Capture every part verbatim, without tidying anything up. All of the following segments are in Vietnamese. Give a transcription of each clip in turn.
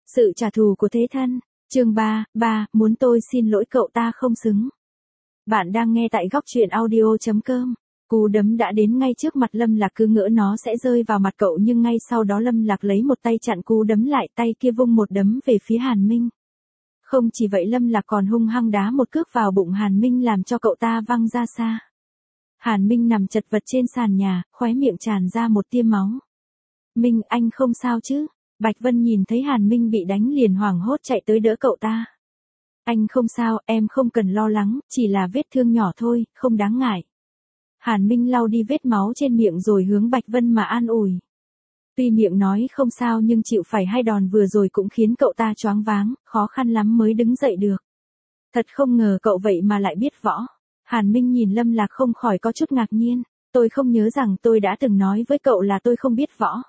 Sự trả thù của thế thân. Chương ba, ba, muốn tôi xin lỗi cậu ta không xứng. Bạn đang nghe tại góc truyện audio chấm com. Cú đấm đã đến ngay trước mặt Lâm Lạc, cứ ngỡ nó sẽ rơi vào mặt cậu nhưng ngay sau đó Lâm Lạc lấy một tay chặn cú đấm lại, tay kia vung một đấm về phía Hàn Minh. Không chỉ vậy, Lâm Lạc còn hung hăng đá một cước vào bụng Hàn Minh làm cho cậu ta văng ra xa. Hàn Minh nằm chật vật trên sàn nhà, khóe miệng tràn ra một tia máu. Minh, anh không sao chứ? Bạch Vân nhìn thấy Hàn Minh bị đánh liền hoảng hốt chạy tới đỡ cậu ta. Anh không sao, em không cần lo lắng, chỉ là vết thương nhỏ thôi, không đáng ngại. Hàn Minh lau đi vết máu trên miệng rồi hướng Bạch Vân mà an ủi. Tuy miệng nói không sao nhưng chịu phải hai đòn vừa rồi cũng khiến cậu ta choáng váng, khó khăn lắm mới đứng dậy được. Thật không ngờ cậu vậy mà lại biết võ. Hàn Minh nhìn Lâm Lạc không khỏi có chút ngạc nhiên. Tôi không nhớ rằng tôi đã từng nói với cậu là tôi không biết võ.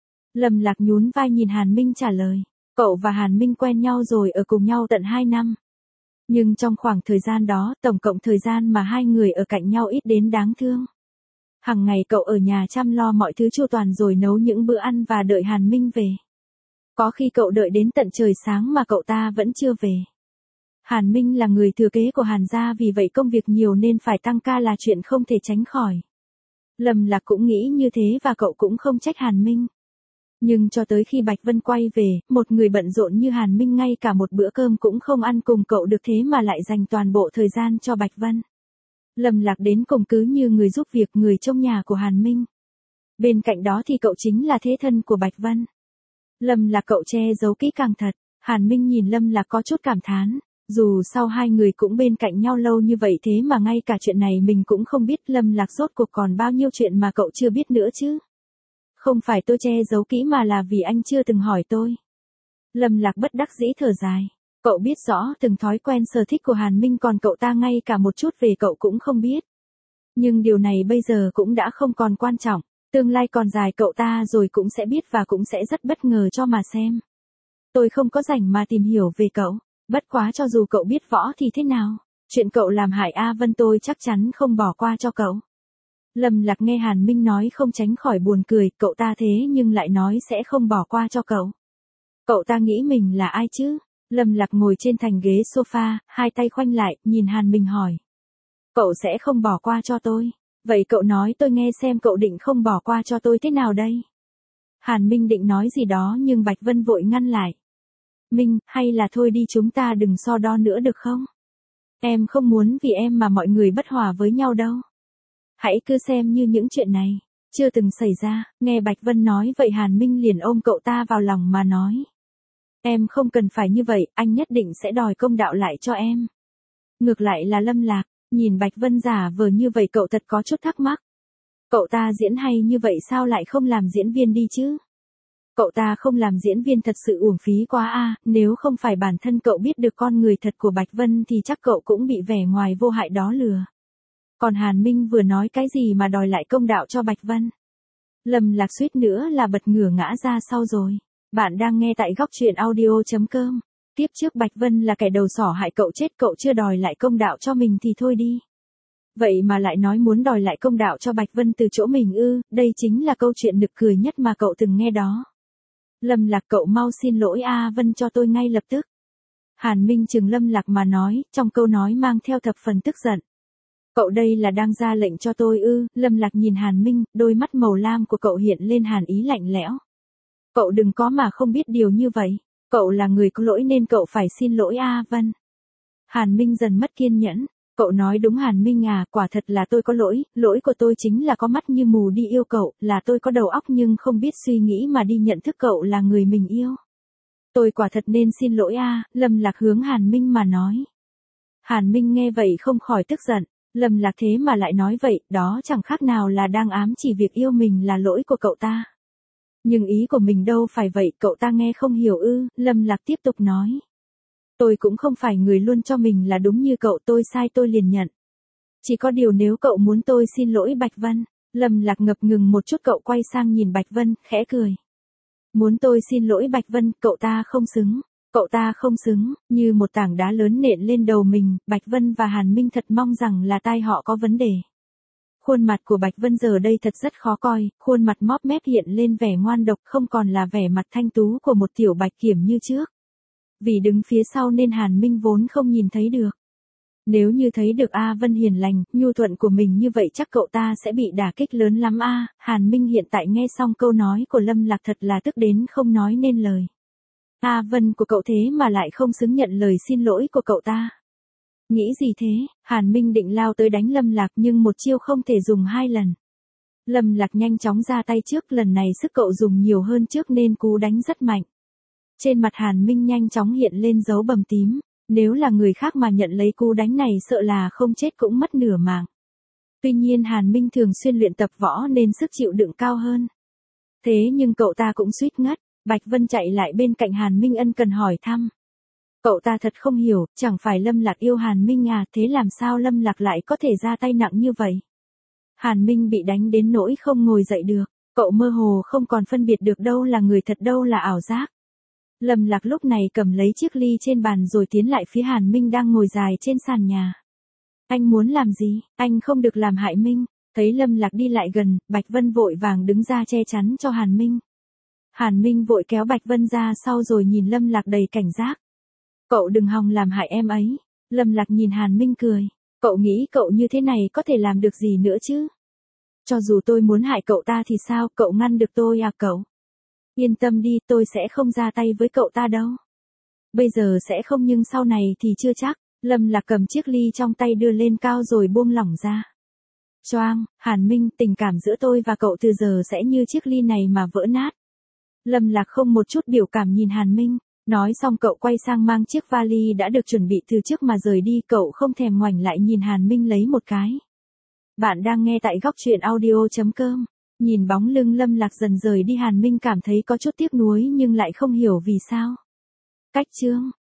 Lâm Lạc nhún vai nhìn Hàn Minh trả lời. Cậu và Hàn Minh quen nhau rồi ở cùng nhau tận hai năm. Nhưng trong khoảng thời gian đó, tổng cộng thời gian mà hai người ở cạnh nhau ít đến đáng thương. Hằng ngày cậu ở nhà chăm lo mọi thứ chu toàn rồi nấu những bữa ăn và đợi Hàn Minh về. Có khi cậu đợi đến tận trời sáng mà cậu ta vẫn chưa về. Hàn Minh là người thừa kế của Hàn gia, vì vậy công việc nhiều nên phải tăng ca là chuyện không thể tránh khỏi. Lâm Lạc cũng nghĩ như thế và cậu cũng không trách Hàn Minh. Nhưng cho tới khi Bạch Vân quay về, một người bận rộn như Hàn Minh ngay cả một bữa cơm cũng không ăn cùng cậu được, thế mà lại dành toàn bộ thời gian cho Bạch Vân. Lâm Lạc đến cùng cứ như người giúp việc, người trong nhà của Hàn Minh. Bên cạnh đó thì cậu chính là thế thân của Bạch Vân. Lâm Lạc cậu che giấu kỹ càng thật. Hàn Minh nhìn Lâm Lạc có chút cảm thán. Dù sau hai người cũng bên cạnh nhau lâu như vậy thế mà ngay cả chuyện này mình cũng không biết. Lâm Lạc rốt cuộc còn bao nhiêu chuyện mà cậu chưa biết nữa chứ. Không phải tôi che giấu kỹ mà là vì anh chưa từng hỏi tôi. Lâm Lạc bất đắc dĩ thở dài. Cậu biết rõ từng thói quen sở thích của Hàn Minh, còn cậu ta ngay cả một chút về cậu cũng không biết. Nhưng điều này bây giờ cũng đã không còn quan trọng. Tương lai còn dài, cậu ta rồi cũng sẽ biết và cũng sẽ rất bất ngờ cho mà xem. Tôi không có rảnh mà tìm hiểu về cậu. Bất quá cho dù cậu biết võ thì thế nào? Chuyện cậu làm hại A Vân tôi chắc chắn không bỏ qua cho cậu. Lâm Lạc nghe Hàn Minh nói không tránh khỏi buồn cười, cậu ta thế nhưng lại nói sẽ không bỏ qua cho cậu. Cậu ta nghĩ mình là ai chứ? Lâm Lạc ngồi trên thành ghế sofa, hai tay khoanh lại, nhìn Hàn Minh hỏi. Cậu sẽ không bỏ qua cho tôi. Vậy cậu nói tôi nghe xem, cậu định không bỏ qua cho tôi thế nào đây? Hàn Minh định nói gì đó nhưng Bạch Vân vội ngăn lại. Minh, hay là thôi đi, chúng ta đừng so đo nữa được không? Em không muốn vì em mà mọi người bất hòa với nhau đâu. Hãy cứ xem như những chuyện này chưa từng xảy ra. Nghe Bạch Vân nói vậy Hàn Minh liền ôm cậu ta vào lòng mà nói. Em không cần phải như vậy, anh nhất định sẽ đòi công đạo lại cho em. Ngược lại là Lâm Lạc, nhìn Bạch Vân giả vờ như vậy cậu thật có chút thắc mắc. Cậu ta diễn hay như vậy sao lại không làm diễn viên đi chứ? Cậu ta không làm diễn viên thật sự uổng phí quá a, à, nếu không phải bản thân cậu biết được con người thật của Bạch Vân thì chắc cậu cũng bị vẻ ngoài vô hại đó lừa. Còn Hàn Minh vừa nói cái gì mà đòi lại công đạo cho Bạch Vân? Lâm Lạc suýt nữa là bật ngửa ngã ra sau rồi. Bạn đang nghe tại góc truyện audio chấm com. Tiếp trước Bạch Vân là kẻ đầu sỏ hại cậu chết, cậu chưa đòi lại công đạo cho mình thì thôi đi. Vậy mà lại nói muốn đòi lại công đạo cho Bạch Vân từ chỗ mình ư? Đây chính là câu chuyện nực cười nhất mà cậu từng nghe đó. Lâm Lạc, cậu mau xin lỗi A Vân cho tôi ngay lập tức. Hàn Minh trừng Lâm Lạc mà nói, trong câu nói mang theo thập phần tức giận. Cậu đây là đang ra lệnh cho tôi ư? Lâm Lạc nhìn Hàn Minh, đôi mắt màu lam của cậu hiện lên hàn ý lạnh lẽo. Cậu đừng có mà không biết điều như vậy. Cậu là người có lỗi nên cậu phải xin lỗi A Vân. Hàn Minh dần mất kiên nhẫn. Cậu nói đúng Hàn Minh à, quả thật là tôi có lỗi, lỗi của tôi chính là có mắt như mù đi yêu cậu, là tôi có đầu óc nhưng không biết suy nghĩ mà đi nhận thức cậu là người mình yêu. Tôi quả thật nên xin lỗi a, à, Lâm Lạc hướng Hàn Minh mà nói. Hàn Minh nghe vậy không khỏi tức giận, Lâm Lạc thế mà lại nói vậy, đó chẳng khác nào là đang ám chỉ việc yêu mình là lỗi của cậu ta. Nhưng ý của mình đâu phải vậy, cậu ta nghe không hiểu ư? Lâm Lạc tiếp tục nói. Tôi cũng không phải người luôn cho mình là đúng như cậu, tôi sai tôi liền nhận. Chỉ có điều nếu cậu muốn tôi xin lỗi Bạch Vân. Lâm Lạc ngập ngừng một chút, cậu quay sang nhìn Bạch Vân, khẽ cười. Muốn tôi xin lỗi Bạch Vân, cậu ta không xứng. Cậu ta không xứng, như một tảng đá lớn nện lên đầu mình, Bạch Vân và Hàn Minh thật mong rằng là tai họ có vấn đề. Khuôn mặt của Bạch Vân giờ đây thật rất khó coi, khuôn mặt móp mép hiện lên vẻ ngoan độc không còn là vẻ mặt thanh tú của một tiểu bạch kiểm như trước. Vì đứng phía sau nên Hàn Minh vốn không nhìn thấy được. Nếu như thấy được A Vân hiền lành, nhu thuận của mình như vậy chắc cậu ta sẽ bị đả kích lớn lắm a. Hàn Minh hiện tại nghe xong câu nói của Lâm Lạc thật là tức đến không nói nên lời. A Vân của cậu thế mà lại không xứng nhận lời xin lỗi của cậu ta. Nghĩ gì thế, Hàn Minh định lao tới đánh Lâm Lạc nhưng một chiêu không thể dùng hai lần. Lâm Lạc nhanh chóng ra tay trước, lần này sức cậu dùng nhiều hơn trước nên cú đánh rất mạnh. Trên mặt Hàn Minh nhanh chóng hiện lên dấu bầm tím, nếu là người khác mà nhận lấy cú đánh này sợ là không chết cũng mất nửa mạng. Tuy nhiên Hàn Minh thường xuyên luyện tập võ nên sức chịu đựng cao hơn. Thế nhưng cậu ta cũng suýt ngất, Bạch Vân chạy lại bên cạnh Hàn Minh ân cần hỏi thăm. Cậu ta thật không hiểu, chẳng phải Lâm Lạc yêu Hàn Minh à, thế làm sao Lâm Lạc lại có thể ra tay nặng như vậy? Hàn Minh bị đánh đến nỗi không ngồi dậy được, cậu mơ hồ không còn phân biệt được đâu là người thật đâu là ảo giác. Lâm Lạc lúc này cầm lấy chiếc ly trên bàn rồi tiến lại phía Hàn Minh đang ngồi dài trên sàn nhà. Anh muốn làm gì, anh không được làm hại Minh. Thấy Lâm Lạc đi lại gần, Bạch Vân vội vàng đứng ra che chắn cho Hàn Minh. Hàn Minh vội kéo Bạch Vân ra sau rồi nhìn Lâm Lạc đầy cảnh giác. Cậu đừng hòng làm hại em ấy. Lâm Lạc nhìn Hàn Minh cười. Cậu nghĩ cậu như thế này có thể làm được gì nữa chứ? Cho dù tôi muốn hại cậu ta thì sao, cậu ngăn được tôi à cậu? Yên tâm đi, tôi sẽ không ra tay với cậu ta đâu. Bây giờ sẽ không nhưng sau này thì chưa chắc. Lâm Lạc cầm chiếc ly trong tay đưa lên cao rồi buông lỏng ra. Choang, Hàn Minh, tình cảm giữa tôi và cậu từ giờ sẽ như chiếc ly này mà vỡ nát. Lâm Lạc không một chút biểu cảm nhìn Hàn Minh. Nói xong cậu quay sang mang chiếc vali đã được chuẩn bị từ trước mà rời đi, cậu không thèm ngoảnh lại nhìn Hàn Minh lấy một cái. Bạn đang nghe tại góc truyện audio chấm com. Nhìn bóng lưng Lâm Lạc dần rời đi Hàn Minh cảm thấy có chút tiếc nuối nhưng lại không hiểu vì sao. Cách chương